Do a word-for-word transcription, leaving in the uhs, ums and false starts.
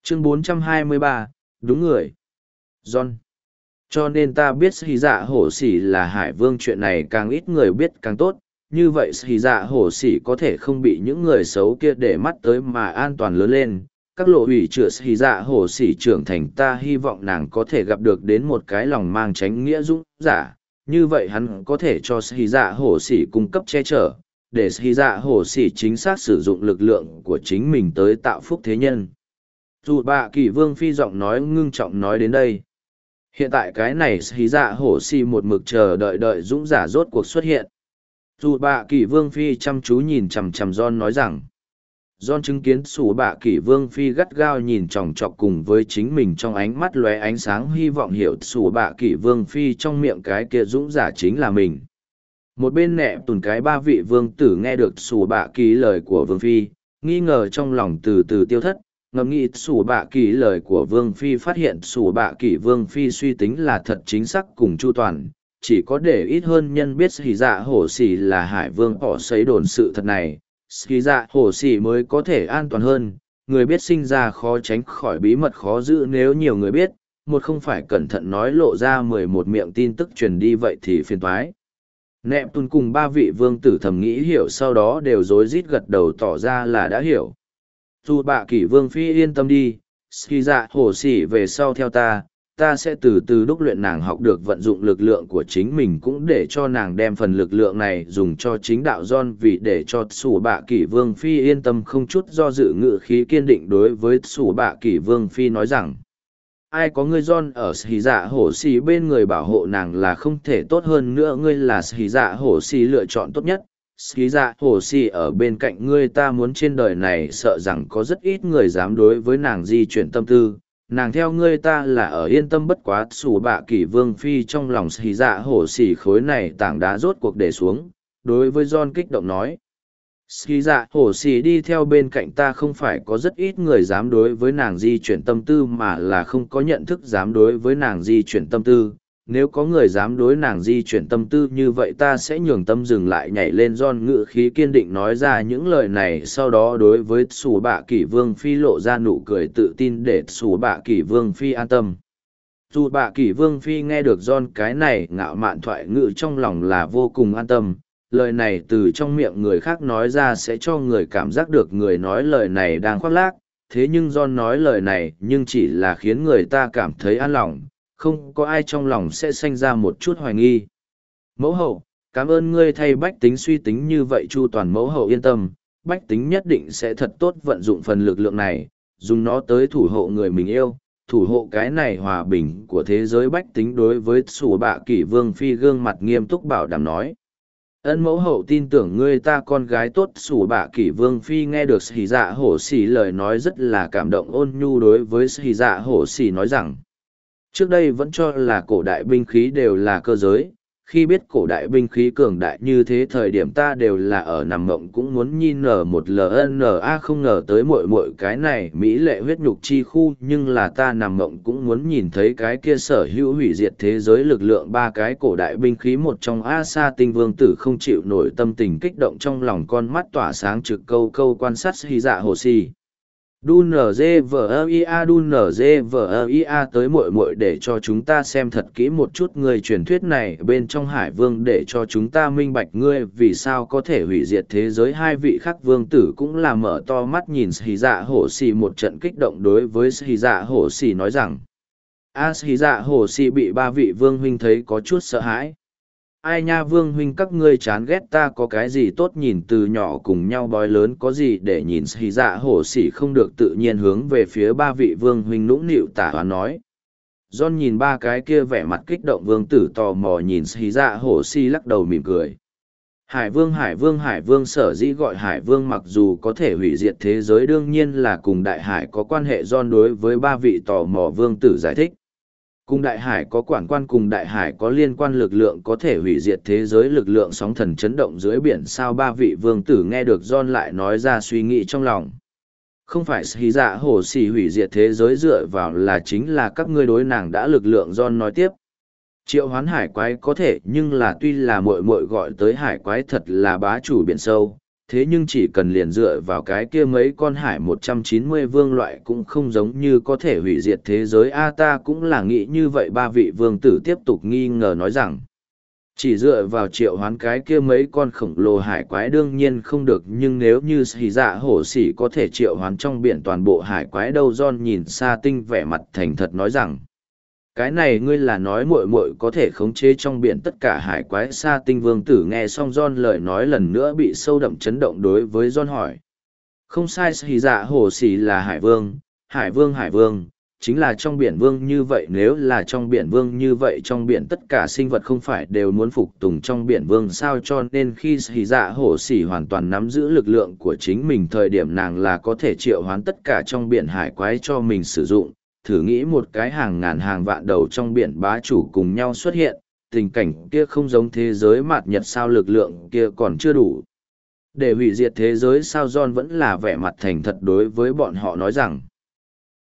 Chương bốn trăm hai mươi ba, đúng người. John. Cho nên ta biết Hỉ Dạ Hổ Xỉ là Hải Vương, chuyện này càng ít người biết càng tốt, như vậy Hỉ Dạ Hổ Xỉ có thể không bị những người xấu kia để mắt tới mà an toàn lớn lên. Các lộ hủy chữa Hỉ Dạ Hổ Xỉ trưởng thành, ta hy vọng nàng có thể gặp được đến một cái lòng mang chánh nghĩa dũng giả, như vậy hắn có thể cho Hỉ Dạ Hổ Xỉ cung cấp che chở, để Hỉ Dạ Hổ Xỉ chính xác sử dụng lực lượng của chính mình tới tạo phúc thế nhân. Dù bạ kỳ vương phi giọng nói ngưng trọng nói đến đây. Hiện tại cái này Hỉ Dạ Hổ Xỉ một mực chờ đợi đợi dũng giả rốt cuộc xuất hiện. Dù bạ kỳ vương phi chăm chú nhìn chằm chằm John nói rằng. John chứng kiến sủ bạ kỳ vương phi gắt gao nhìn chòng chọc cùng với chính mình trong ánh mắt lóe ánh sáng, hy vọng hiểu sủ bạ kỳ vương phi trong miệng cái kia dũng giả chính là mình. Một bên nẹ tùn cái ba vị vương tử nghe được sủ bạ kỳ lời của vương phi, nghi ngờ trong lòng từ từ tiêu thất, ngẫm nghĩ sủ bạ kỳ lời của vương phi, phát hiện sủ bạ kỳ vương phi suy tính là thật chính xác cùng chu toàn, chỉ có để ít hơn nhân biết Hỉ Dạ Hổ Xỉ là Hải Vương họ xấy đồn sự thật này, Hỉ Dạ Hổ Xỉ mới có thể an toàn hơn. Người biết sinh ra khó tránh khỏi bí mật khó giữ, nếu nhiều người biết, một không phải cẩn thận nói lộ ra mười một miệng tin tức truyền đi vậy thì phiền toái. Nẹp Tùn cùng ba vị vương tử thầm nghĩ hiểu, sau đó đều rối rít gật đầu tỏ ra là đã hiểu. Dù bạ kỷ vương phi yên tâm đi, Hỉ Dạ Hổ Xỉ về sau theo ta, ta sẽ từ từ đúc luyện nàng học được vận dụng lực lượng của chính mình, cũng để cho nàng đem phần lực lượng này dùng cho chính đạo John, vì để cho sủ bạ kỷ vương phi yên tâm, không chút do dự ngự khí kiên định đối với sủ bạ kỷ vương phi nói rằng. Ai có ngươi John ở Hỉ Dạ Hổ Xỉ bên người bảo hộ nàng là không thể tốt hơn nữa, ngươi là Hỉ Dạ Hổ Xỉ lựa chọn tốt nhất. Hỉ Dạ Hổ Xỉ ở bên cạnh ngươi, ta muốn trên đời này sợ rằng có rất ít người dám đối với nàng di chuyển tâm tư, nàng theo ngươi ta là ở yên tâm. Bất quá sủ bạ kỷ vương phi trong lòng Hỉ Dạ Hổ Xỉ khối này tảng đá rốt cuộc để xuống, đối với John kích động nói. Hỉ Dạ Hổ Xỉ đi theo bên cạnh ta, không phải có rất ít người dám đối với nàng di chuyển tâm tư, mà là không có nhận thức dám đối với nàng di chuyển tâm tư. Nếu có người dám đối nàng di chuyển tâm tư như vậy, ta sẽ nhường tâm dừng lại nhảy lên. John ngự khí kiên định nói ra những lời này, sau đó đối với sủ bạ kỷ vương phi lộ ra nụ cười tự tin để sủ bạ kỷ vương phi an tâm. Dù bạ kỷ vương phi nghe được John cái này ngạo mạn thoại ngự, trong lòng là vô cùng an tâm. Lời này từ trong miệng người khác nói ra sẽ cho người cảm giác được người nói lời này đang khoác lác, thế nhưng John nói lời này nhưng chỉ là khiến người ta cảm thấy an lòng, không có ai trong lòng sẽ sanh ra một chút hoài nghi. Mẫu hậu, cảm ơn ngươi thay bách tính suy tính như vậy chu toàn. Mẫu hậu yên tâm, bách tính nhất định sẽ thật tốt vận dụng phần lực lượng này, dùng nó tới thủ hộ người mình yêu, thủ hộ cái này hòa bình của thế giới. Bách tính đối với sủ bạ kỷ vương phi gương mặt nghiêm túc bảo đảm nói. Ân mẫu hậu tin tưởng ngươi, ta con gái tốt. Sủ bạ kỷ vương phi nghe được Hỉ Dạ Hổ Xỉ lời nói rất là cảm động, ôn nhu đối với Hỉ Dạ Hổ Xỉ nói rằng. Trước đây vẫn cho là cổ đại binh khí đều là cơ giới, khi biết cổ đại binh khí cường đại như thế thời điểm ta đều là ở nằm mộng cũng muốn nhìn nở một lna, không ngờ tới muội muội cái này mỹ lệ huyết nhục chi khu, nhưng là ta nằm mộng cũng muốn nhìn thấy cái kia sở hữu hủy diệt thế giới lực lượng ba cái cổ đại binh khí. Một trong A Sa Tinh vương tử không chịu nổi tâm tình kích động trong lòng, con mắt tỏa sáng trực câu câu quan sát Hỉ Dạ Hổ Xỉ. Đu nờ dê vờ ia đu nờ dê vờ ia tới muội muội để cho chúng ta xem thật kỹ một chút người truyền thuyết này bên trong Hải Vương, để cho chúng ta minh bạch ngươi vì sao có thể hủy diệt thế giới. Hai vị khác vương tử cũng là mở to mắt nhìn Hỉ Dạ Hổ Xỉ một trận kích động đối với Hỉ Dạ Hổ Xỉ nói rằng. A Hỉ Dạ Hổ Xỉ bị ba vị vương huynh thấy có chút sợ hãi. Ai nha vương huynh, các ngươi chán ghét ta có cái gì tốt nhìn, từ nhỏ cùng nhau bói lớn có gì để nhìn. Hỉ Dạ Hổ Xỉ không được tự nhiên hướng về phía ba vị vương huynh nũng nịu tả hoán nói. John nhìn ba cái kia vẻ mặt kích động vương tử tò mò nhìn Hỉ Dạ Hổ Xỉ lắc đầu mỉm cười. Hải Vương Hải Vương Hải Vương sở dĩ gọi Hải Vương mặc dù có thể hủy diệt thế giới đương nhiên là cùng đại hải có quan hệ. John đối với ba vị tò mò vương tử giải thích. Cùng đại hải có quản quan, cùng đại hải có liên quan lực lượng có thể hủy diệt thế giới, lực lượng sóng thần chấn động dưới biển sao. Ba vị vương tử nghe được John lại nói ra suy nghĩ trong lòng. Không phải Hỉ Dạ Hổ Xỉ hủy diệt thế giới dựa vào là chính là các ngươi đối nàng đã lực lượng. John nói tiếp. Triệu hoán hải quái có thể, nhưng là tuy là muội muội gọi tới hải quái thật là bá chủ biển sâu, Thế nhưng chỉ cần liền dựa vào cái kia mấy con hải một trăm chín mươi vương loại cũng không giống như có thể hủy diệt thế giới. A ta cũng là nghĩ như vậy. Ba vị vương tử tiếp tục nghi ngờ nói rằng, chỉ dựa vào triệu hoán cái kia mấy con khổng lồ hải quái đương nhiên không được, nhưng nếu như xì dạ hổ xỉ có thể triệu hoán trong biển toàn bộ hải quái đâu. John nhìn Sa Tinh vẻ mặt thành thật nói rằng, cái này ngươi là nói muội muội có thể khống chế trong biển tất cả hải quái. Sa Tinh vương tử nghe xong John lời nói lần nữa bị sâu đậm chấn động, đối với John hỏi, không sai, xì dạ hổ xỉ là hải vương, hải vương hải vương chính là trong biển vương. Như vậy nếu là trong biển vương như vậy trong biển tất cả sinh vật không phải đều muốn phục tùng trong biển vương sao? Cho nên khi xì dạ hổ xỉ hoàn toàn nắm giữ lực lượng của chính mình thời điểm, nàng là có thể triệu hoán tất cả trong biển hải quái cho mình sử dụng. Thử nghĩ một cái hàng ngàn hàng vạn đầu trong biển bá chủ cùng nhau xuất hiện, tình cảnh kia không giống thế giới mạt nhật sao? Lực lượng kia còn chưa đủ để hủy diệt thế giới sao? John vẫn là vẻ mặt thành thật đối với bọn họ nói rằng,